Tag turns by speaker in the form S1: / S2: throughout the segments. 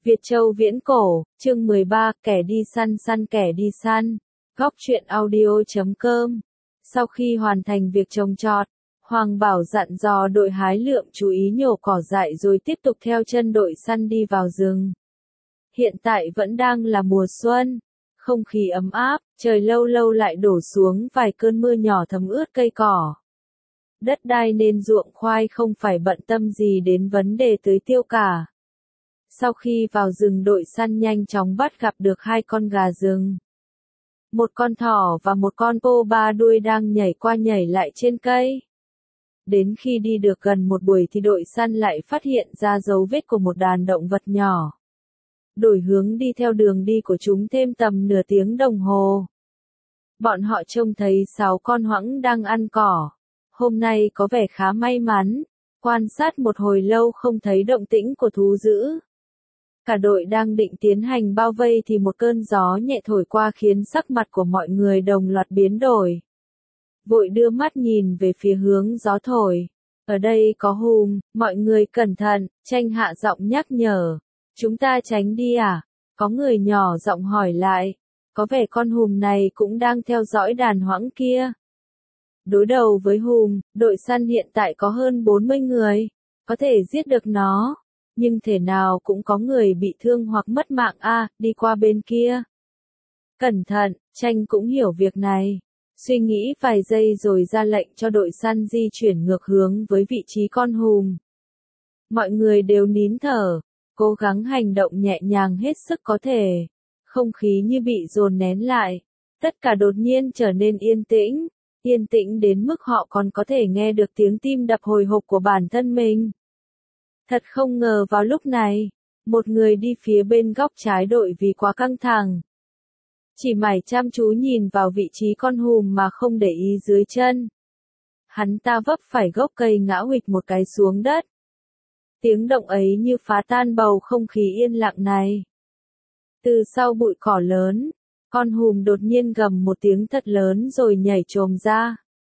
S1: Việt Châu viễn cổ, chương 13, kẻ đi săn săn kẻ đi săn. Góc truyện audio.com. Sau khi hoàn thành việc trồng trọt, Hoàng Bảo dặn dò đội hái lượm chú ý nhổ cỏ dại rồi tiếp tục theo chân đội săn đi vào rừng. Hiện tại vẫn đang là mùa xuân, không khí ấm áp, trời lâu lâu lại đổ xuống vài cơn mưa nhỏ thấm ướt cây cỏ. Đất đai nên ruộng khoai không phải bận tâm gì đến vấn đề tưới tiêu cả. Sau khi vào rừng đội săn nhanh chóng bắt gặp được hai con gà rừng. Một con thỏ và một con pô ba đuôi đang nhảy qua nhảy lại trên cây. Đến khi đi được gần một buổi thì đội săn lại phát hiện ra dấu vết của một đàn động vật nhỏ. Đổi hướng đi theo đường đi của chúng thêm tầm nửa tiếng đồng hồ. Bọn họ trông thấy 6 con hoãng đang ăn cỏ. Hôm nay có vẻ khá may mắn, quan sát một hồi lâu không thấy động tĩnh của thú dữ. Cả đội đang định tiến hành bao vây thì một cơn gió nhẹ thổi qua khiến sắc mặt của mọi người đồng loạt biến đổi. Vội đưa mắt nhìn về phía hướng gió thổi. Ở đây có hùm, mọi người cẩn thận, Tranh hạ giọng nhắc nhở. Chúng ta tránh đi à? Có người nhỏ giọng hỏi lại. Có vẻ con hùm này cũng đang theo dõi đàn hoãng kia. Đối đầu với hùm, đội săn hiện tại có hơn 40 người. Có thể giết được nó. Nhưng thể nào cũng có người bị thương hoặc mất mạng đi qua bên kia. Cẩn thận, Tranh cũng hiểu việc này. Suy nghĩ vài giây rồi ra lệnh cho đội săn di chuyển ngược hướng với vị trí con hùm. Mọi người đều nín thở, cố gắng hành động nhẹ nhàng hết sức có thể. Không khí như bị dồn nén lại. Tất cả đột nhiên trở nên yên tĩnh đến mức họ còn có thể nghe được tiếng tim đập hồi hộp của bản thân mình. Thật không ngờ vào lúc này, một người đi phía bên góc trái đội vì quá căng thẳng. Chỉ mải chăm chú nhìn vào vị trí con hùm mà không để ý dưới chân. Hắn ta vấp phải gốc cây ngã huỵch một cái xuống đất. Tiếng động ấy như phá tan bầu không khí yên lặng này. Từ sau bụi cỏ lớn, con hùm đột nhiên gầm một tiếng thật lớn rồi nhảy chồm ra.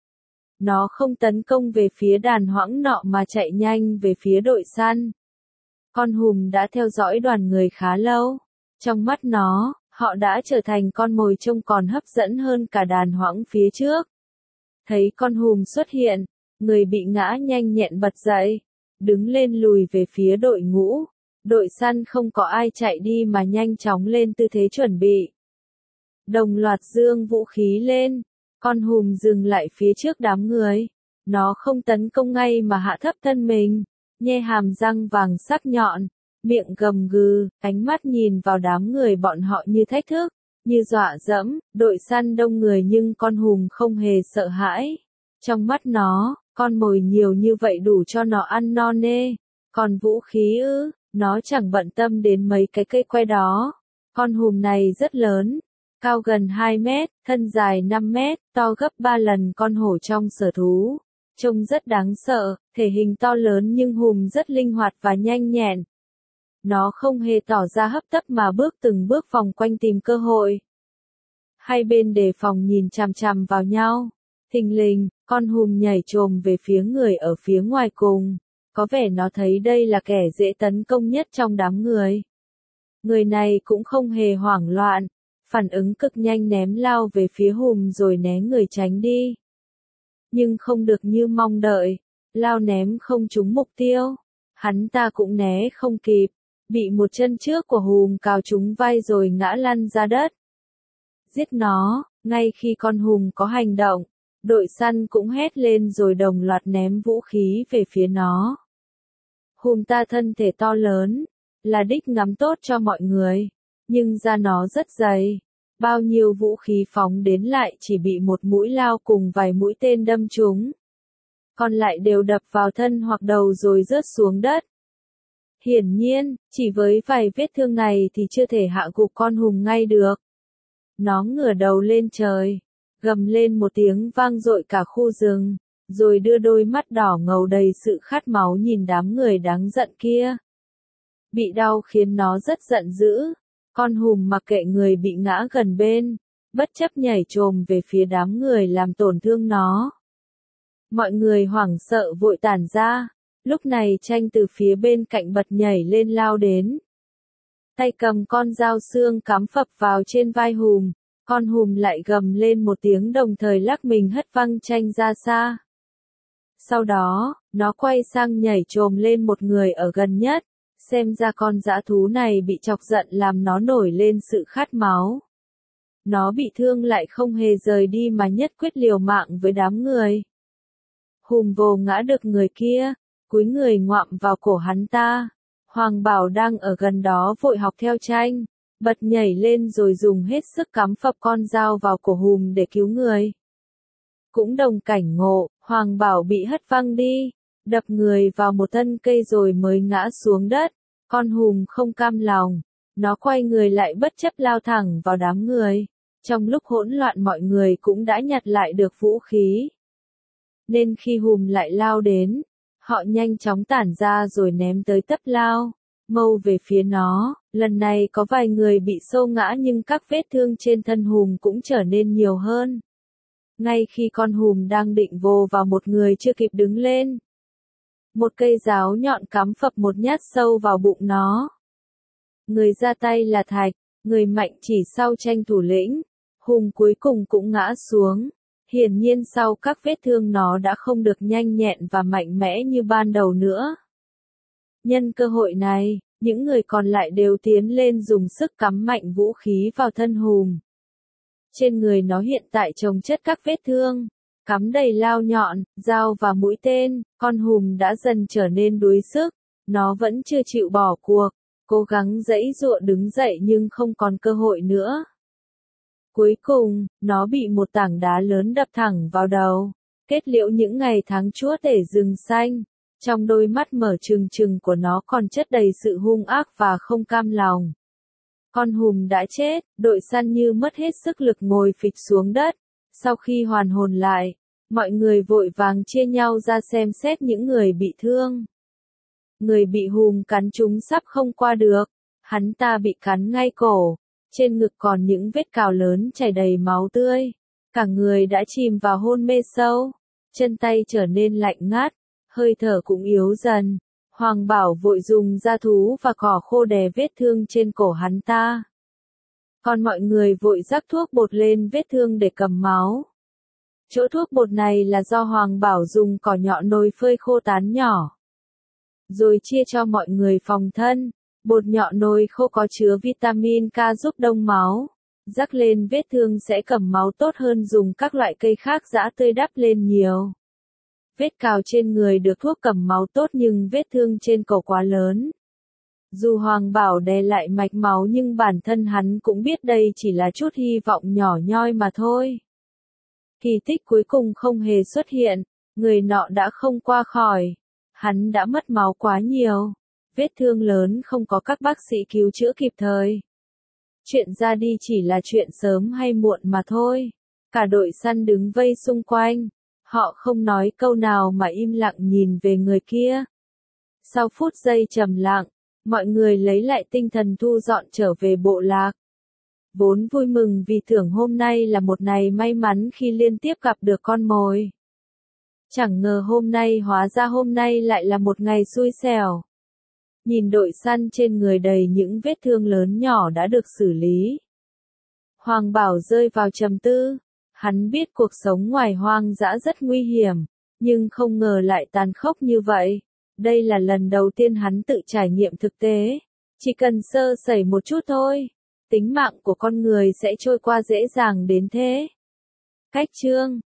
S1: Nó không tấn công về phía đàn hoãng nọ mà chạy nhanh về phía đội săn. Con hùm đã theo dõi đoàn người khá lâu. Trong mắt nó, họ đã trở thành con mồi trông còn hấp dẫn hơn cả đàn hoãng phía trước. Thấy con hùm xuất hiện, người bị ngã nhanh nhẹn bật dậy, đứng lên lùi về phía đội ngũ. Đội săn không có ai chạy đi mà nhanh chóng lên tư thế chuẩn bị. Đồng loạt giương vũ khí lên. Con hùm dừng lại phía trước đám người. Nó không tấn công ngay mà hạ thấp thân mình, nhe hàm răng vàng sắc nhọn, miệng gầm gừ, ánh mắt nhìn vào đám người bọn họ như thách thức, như dọa dẫm. Đội săn đông người nhưng con hùm không hề sợ hãi. Trong mắt nó, con mồi nhiều như vậy đủ cho nó ăn no nê. Còn vũ khí nó chẳng bận tâm đến mấy cái cây que đó. Con hùm này rất lớn. Cao gần 2 mét, thân dài 5 mét, to gấp 3 lần con hổ trong sở thú. Trông rất đáng sợ, thể hình to lớn nhưng hùm rất linh hoạt và nhanh nhẹn. Nó không hề tỏ ra hấp tấp mà bước từng bước vòng quanh tìm cơ hội. Hai bên đề phòng nhìn chằm chằm vào nhau. Thình lình, con hùm nhảy chồm về phía người ở phía ngoài cùng. Có vẻ nó thấy đây là kẻ dễ tấn công nhất trong đám người. Người này cũng không hề hoảng loạn. Phản ứng cực nhanh ném lao về phía hùm rồi né người tránh đi. Nhưng không được như mong đợi, lao ném không trúng mục tiêu. Hắn ta cũng né không kịp, bị một chân trước của hùm cào trúng vai rồi ngã lăn ra đất. Giết nó, ngay khi con hùm có hành động, đội săn cũng hét lên rồi đồng loạt ném vũ khí về phía nó. Hùm ta thân thể to lớn, là đích ngắm tốt cho mọi người. Nhưng da nó rất dày. Bao nhiêu vũ khí phóng đến lại chỉ bị một mũi lao cùng vài mũi tên đâm trúng. Còn lại đều đập vào thân hoặc đầu rồi rớt xuống đất. Hiển nhiên, chỉ với vài vết thương này thì chưa thể hạ gục con hùm ngay được. Nó ngửa đầu lên trời, gầm lên một tiếng vang dội cả khu rừng, rồi đưa đôi mắt đỏ ngầu đầy sự khát máu nhìn đám người đáng giận kia. Bị đau khiến nó rất giận dữ. Con hùm mặc kệ người bị ngã gần bên, bất chấp nhảy chồm về phía đám người làm tổn thương nó. Mọi người hoảng sợ vội tản ra. Lúc này Tranh từ phía bên cạnh bật nhảy lên lao đến. tay cầm con dao xương cắm phập vào trên vai Hùm, con Hùm lại gầm lên một tiếng đồng thời lắc mình hất văng tranh ra xa. Sau đó, nó quay sang nhảy chồm lên một người ở gần nhất, xem ra con dã thú này bị chọc giận làm nó nổi lên sự khát máu. Nó bị thương lại không hề rời đi mà nhất quyết liều mạng với đám người. Hùm vồ ngã được người kia, cúi người ngoạm vào cổ hắn ta. Hoàng Bảo đang ở gần đó vội học theo tranh, bật nhảy lên rồi dùng hết sức cắm phập con dao vào cổ Hùm để cứu người. Cũng đồng cảnh ngộ, Hoàng Bảo bị hất văng đi, đập người vào một thân cây rồi mới ngã xuống đất. Con Hùm không cam lòng, nó quay người lại bất chấp lao thẳng vào đám người. Trong lúc hỗn loạn mọi người cũng đã nhặt lại được vũ khí. Nên khi Hùm lại lao đến, họ nhanh chóng tản ra rồi ném tới tấp lao, mâu về phía nó. Lần này có vài người bị xô ngã nhưng các vết thương trên thân Hùm cũng trở nên nhiều hơn. Ngay khi con Hùm đang định vồ vào một người chưa kịp đứng lên, một cây giáo nhọn cắm phập một nhát sâu vào bụng nó. Người ra tay là Thạch, người mạnh chỉ sau tranh thủ lĩnh. Hùm cuối cùng cũng ngã xuống. Hiển nhiên sau các vết thương nó đã không được nhanh nhẹn và mạnh mẽ như ban đầu nữa. Nhân cơ hội này, những người còn lại đều tiến lên dùng sức cắm mạnh vũ khí vào thân Hùm. Trên người nó hiện tại chồng chất các vết thương, cắm đầy lao nhọn, dao và mũi tên. Con Hùm đã dần trở nên đuối sức, nó vẫn chưa chịu bỏ cuộc, cố gắng giãy giụa đứng dậy nhưng không còn cơ hội nữa. Cuối cùng, nó bị một tảng đá lớn đập thẳng vào đầu, kết liễu những ngày tháng chúa tể rừng xanh. Trong đôi mắt mở trừng trừng của nó còn chất đầy sự hung ác và không cam lòng. Con Hùm đã chết, đội săn như mất hết sức lực ngồi phịch xuống đất. Sau khi hoàn hồn lại, mọi người vội vàng chia nhau ra xem xét những người bị thương. Người bị Hùm cắn trúng sắp không qua được, hắn ta bị cắn ngay cổ. Trên ngực còn những vết cào lớn chảy đầy máu tươi. Cả người đã chìm vào hôn mê sâu. Chân tay trở nên lạnh ngắt, hơi thở cũng yếu dần. Hoàng Bảo vội dùng da thú và cỏ khô đè vết thương trên cổ hắn ta. Còn mọi người vội rắc thuốc bột lên vết thương để cầm máu. Chỗ thuốc bột này là do Hoàng Bảo dùng cỏ nhọ nồi phơi khô tán nhỏ, rồi chia cho mọi người phòng thân. Bột nhọ nồi khô có chứa vitamin K giúp đông máu. Rắc lên vết thương sẽ cầm máu tốt hơn dùng các loại cây khác giã tươi đắp lên nhiều. Vết cào trên người được thuốc cầm máu tốt nhưng vết thương trên cổ quá lớn. Dù Hoàng Bảo đè lại mạch máu nhưng bản thân hắn cũng biết đây chỉ là chút hy vọng nhỏ nhoi mà thôi. Kỳ tích cuối cùng không hề xuất hiện, người nọ đã không qua khỏi. Hắn đã mất máu quá nhiều. Vết thương lớn không có các bác sĩ cứu chữa kịp thời. Chuyện ra đi chỉ là chuyện sớm hay muộn mà thôi. Cả đội săn đứng vây xung quanh. Họ không nói câu nào mà im lặng nhìn về người kia. Sau phút giây trầm lặng, mọi người lấy lại tinh thần thu dọn trở về bộ lạc. Vốn vui mừng vì tưởng hôm nay là một ngày may mắn khi liên tiếp gặp được con mồi. Chẳng ngờ hôm nay hóa ra hôm nay lại là một ngày xui xẻo. Nhìn đội săn trên người đầy những vết thương lớn nhỏ đã được xử lý. Hoàng Bảo rơi vào trầm tư. Hắn biết cuộc sống ngoài hoang dã rất nguy hiểm, nhưng không ngờ lại tàn khốc như vậy. Đây là lần đầu tiên hắn tự trải nghiệm thực tế. Chỉ cần sơ sẩy một chút thôi, tính mạng của con người sẽ trôi qua dễ dàng đến thế. Cách chương